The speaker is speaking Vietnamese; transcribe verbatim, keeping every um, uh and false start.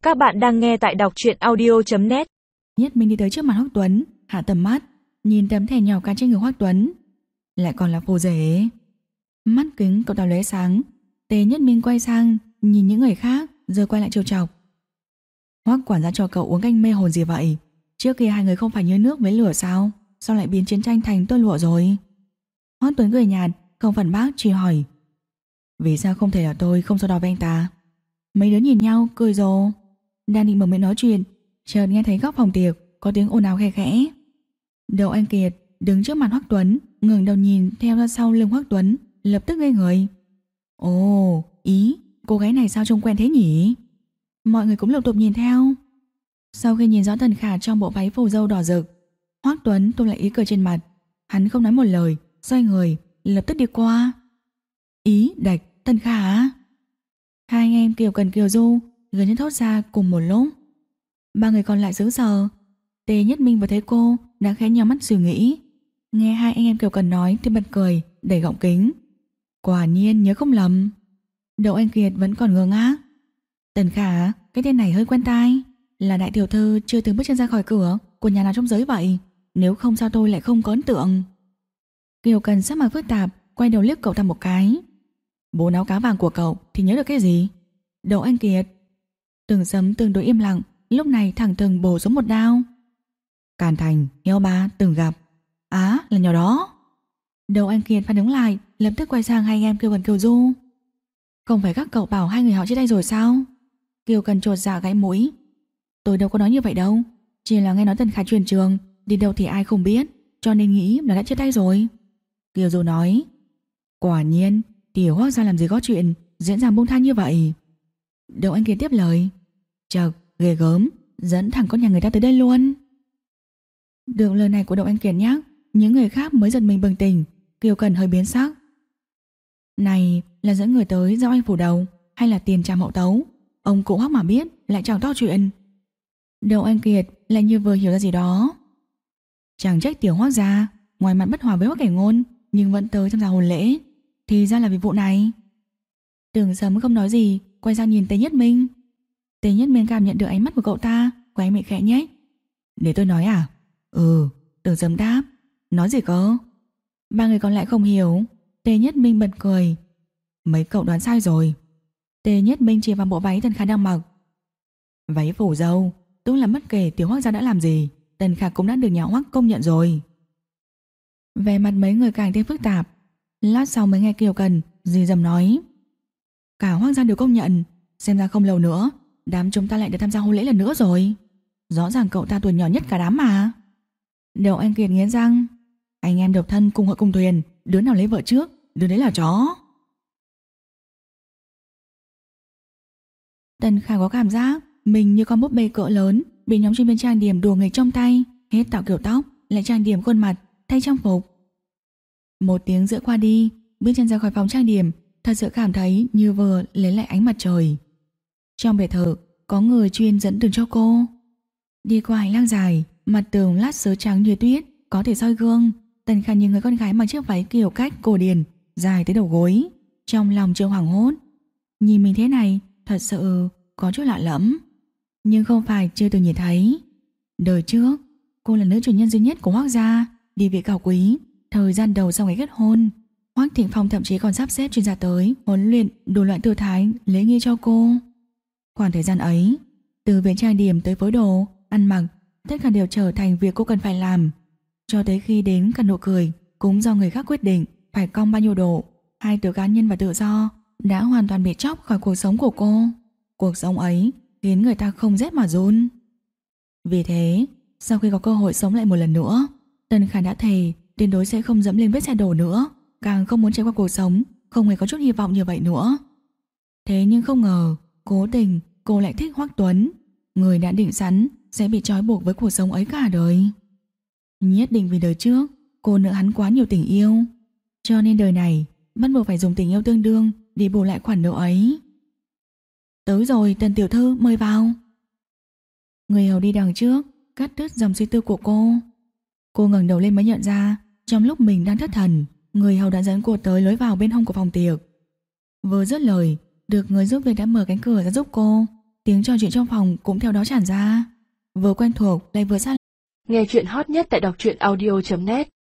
Các bạn đang nghe tại đọc truyện audio chấm net. Nhất Minh đi tới trước mặt Hoắc Tuấn, hạ tầm mắt, nhìn tấm thẻ nhỏ cán trên người Hoắc Tuấn. Lại còn là phù rể. Mắt kính cậu ta lóe sáng. Tề Nhất Minh quay sang, nhìn những người khác, rồi quay lại trêu chọc. Hoắc quản gia cho cậu uống canh mê hồn gì vậy? Trước kia hai người không phải như nước với lửa sao? Sao lại biến chiến tranh thành tơ lụa rồi? Hoắc Tuấn cười nhạt, không phản bác, chỉ hỏi: vì sao không thể là tôi không so đo với anh ta? Mấy đứa nhìn nhau cười rồ. Đang định mở miệng nói chuyện, chợt nghe thấy góc phòng tiệc có tiếng ồn ào khe khẽ. Đậu Anh Kiệt đứng trước mặt Hoắc Tuấn, ngẩng đầu nhìn theo ra sau lưng Hoắc Tuấn, lập tức ngây người. Ồ, ý, cô gái này sao trông quen thế nhỉ? Mọi người cũng lục tục nhìn theo. Sau khi nhìn rõ Tần Khả trong bộ váy phù dâu đỏ rực, Hoắc Tuấn tô lại ý cười trên mặt. Hắn không nói một lời, xoay người, lập tức đi qua. Ý, Đạch, Tần Khả. Hai anh em Kiều Cần Kiều Du gần như thốt ra cùng một lúc. Ba người còn lại sững sờ. Tề Nhất Minh vừa thấy cô đã khẽ nhắm mắt suy nghĩ. Nghe hai anh em Kiều Cần nói thì bật cười, đẩy gọng kính. Quả nhiên nhớ không lầm. Đậu Anh Kiệt vẫn còn ngơ ngác. Tần Khả, cái tên này hơi quen tai. Là đại tiểu thư chưa từng bước chân ra khỏi cửa của nhà nào trong giới vậy? Nếu không sao tôi lại không có ấn tượng. Kiều Cần sắc mặt phức tạp, quay đầu liếc cậu ta một cái. Bố áo cá vàng của cậu thì nhớ được cái gì? Đậu Anh Kiệt. Từng Sấm tương đối im lặng, lúc này thẳng thừng bổ xuống một đao. Càn Thành, Heo Ba từng gặp. Á, là nhỏ đó. Đậu Anh Kiệt phản ứng lại, lập tức quay sang hai anh em Kiều Cần Kiều Du. Không phải các cậu bảo hai người họ chết đây rồi sao? Kiều Cần chột dạ gãy mũi. Tôi đâu có nói như vậy đâu, chỉ là nghe nói Tần Khả truyền trường, đi đâu thì ai không biết, cho nên nghĩ là đã chết tay rồi. Kiều Du nói. Quả nhiên, tiểu Hoắc gia làm gì có chuyện diễn ra buông tha như vậy. Đậu Anh Kiệt tiếp lời. Chật, ghê gớm, dẫn thẳng con nhà người ta tới đây luôn. Được lời này của Đậu Anh Kiệt nhắc, những người khác mới giật mình bừng tỉnh. Kiều Cần hơi biến sắc. Này là dẫn người tới giao anh phủ đầu, hay là tiền trảm hậu tấu? Ông cụ Hoắc mà biết lại chẳng to chuyện. Đậu Anh Kiệt lại như vừa hiểu ra gì đó. Chẳng trách tiểu Hoắc gia ngoài mặt bất hòa với Hoắc Cảnh Ngôn, nhưng vẫn tới tham gia hôn lễ, thì ra là vì vụ này. Tưởng Sấm không nói gì, quay sang nhìn Tề Nhất Minh. Tề Nhất Minh cảm nhận được ánh mắt của cậu ta, quay miệng khẽ nhếch. Để tôi nói à? Ừ. Tưởng Sấm đáp. Nói gì cơ? Ba người còn lại không hiểu. Tề Nhất Minh bật cười. Mấy cậu đoán sai rồi. Tề Nhất Minh chỉ vào bộ váy Tần Khả đang mặc. Váy phủ dâu, tức là bất kể tiểu Hoắc gia đã làm gì, Tần Khả cũng đã được nhà Hoắc công nhận rồi. Về mặt mấy người càng thêm phức tạp. Lát sau mới nghe Kiều Cần dì dầm nói. Cả Hoắc gia đều công nhận, xem ra không lâu nữa đám chúng ta lại được tham gia hôn lễ lần nữa rồi. Rõ ràng cậu ta tuổi nhỏ nhất cả đám mà. Đậu Anh Kiệt nghiến răng. Anh em độc thân cùng hội cùng thuyền, đứa nào lấy vợ trước, đứa đấy là chó. Tần Khả có cảm giác mình như con búp bê cỡ lớn bị nhóm chuyên viên trang điểm đùa nghịch trong tay, hết tạo kiểu tóc, lại trang điểm khuôn mặt, thay trang phục. Một tiếng rưỡi qua đi, bước chân ra khỏi phòng trang điểm, thật sự cảm thấy như vừa lấy lại ánh mặt trời. Trong biệt thự có người chuyên dẫn đường cho cô. Đi qua hành lang dài, mặt tường lát sứ trắng như tuyết, có thể soi gương. Tần Khả nhìn người con gái mặc chiếc váy kiểu cách cổ điển dài tới đầu gối, trong lòng chưa hoảng hốt. Nhìn mình thế này thật sự có chút lạ lẫm, nhưng không phải chưa từng nhìn thấy. Đời trước cô là nữ chủ nhân duy nhất của Hoắc gia, địa vị cao quý. Thời gian đầu sau ngày kết hôn, Hoắc Thịnh Phong thậm chí còn sắp xếp chuyên gia tới huấn luyện đủ loại tư thái lễ nghi cho cô. Khoảng thời gian ấy, từ việc trang điểm tới phối đồ, ăn mặc, tất cả đều trở thành việc cô cần phải làm. Cho tới khi đến cả nụ cười cũng do người khác quyết định phải cong bao nhiêu độ. Hai từ cá nhân và tự do đã hoàn toàn bị chóc khỏi cuộc sống của cô. Cuộc sống ấy khiến người ta không rét mà run. Vì thế, sau khi có cơ hội sống lại một lần nữa, Tần Khả đã thề tuyệt đối sẽ không dẫm lên vết xe đổ nữa, càng không muốn trải qua cuộc sống không hề có chút hy vọng như vậy nữa. Thế nhưng không ngờ, cố tình cô lại thích Hoắc Tuấn, người đã định sẵn sẽ bị trói buộc với cuộc sống ấy cả đời. Nhất định vì đời trước cô nợ hắn quá nhiều tình yêu, cho nên đời này bắt buộc phải dùng tình yêu tương đương để bù lại khoản nợ ấy. Tới rồi, Tần tiểu thư mời vào. Người hầu đi đằng trước cắt đứt dòng suy tư của cô. Cô ngẩng đầu lên mới nhận ra, trong lúc mình đang thất thần, người hầu đã dẫn cô tới lối vào bên hông của phòng tiệc. Vừa dứt lời, được người giúp việc đã mở cánh cửa ra giúp cô. Tiếng trò chuyện trong phòng cũng theo đó tràn ra, vừa quen thuộc lại vừa xa. Nghe chuyện hot nhất tại đọc truyện audio chấm net.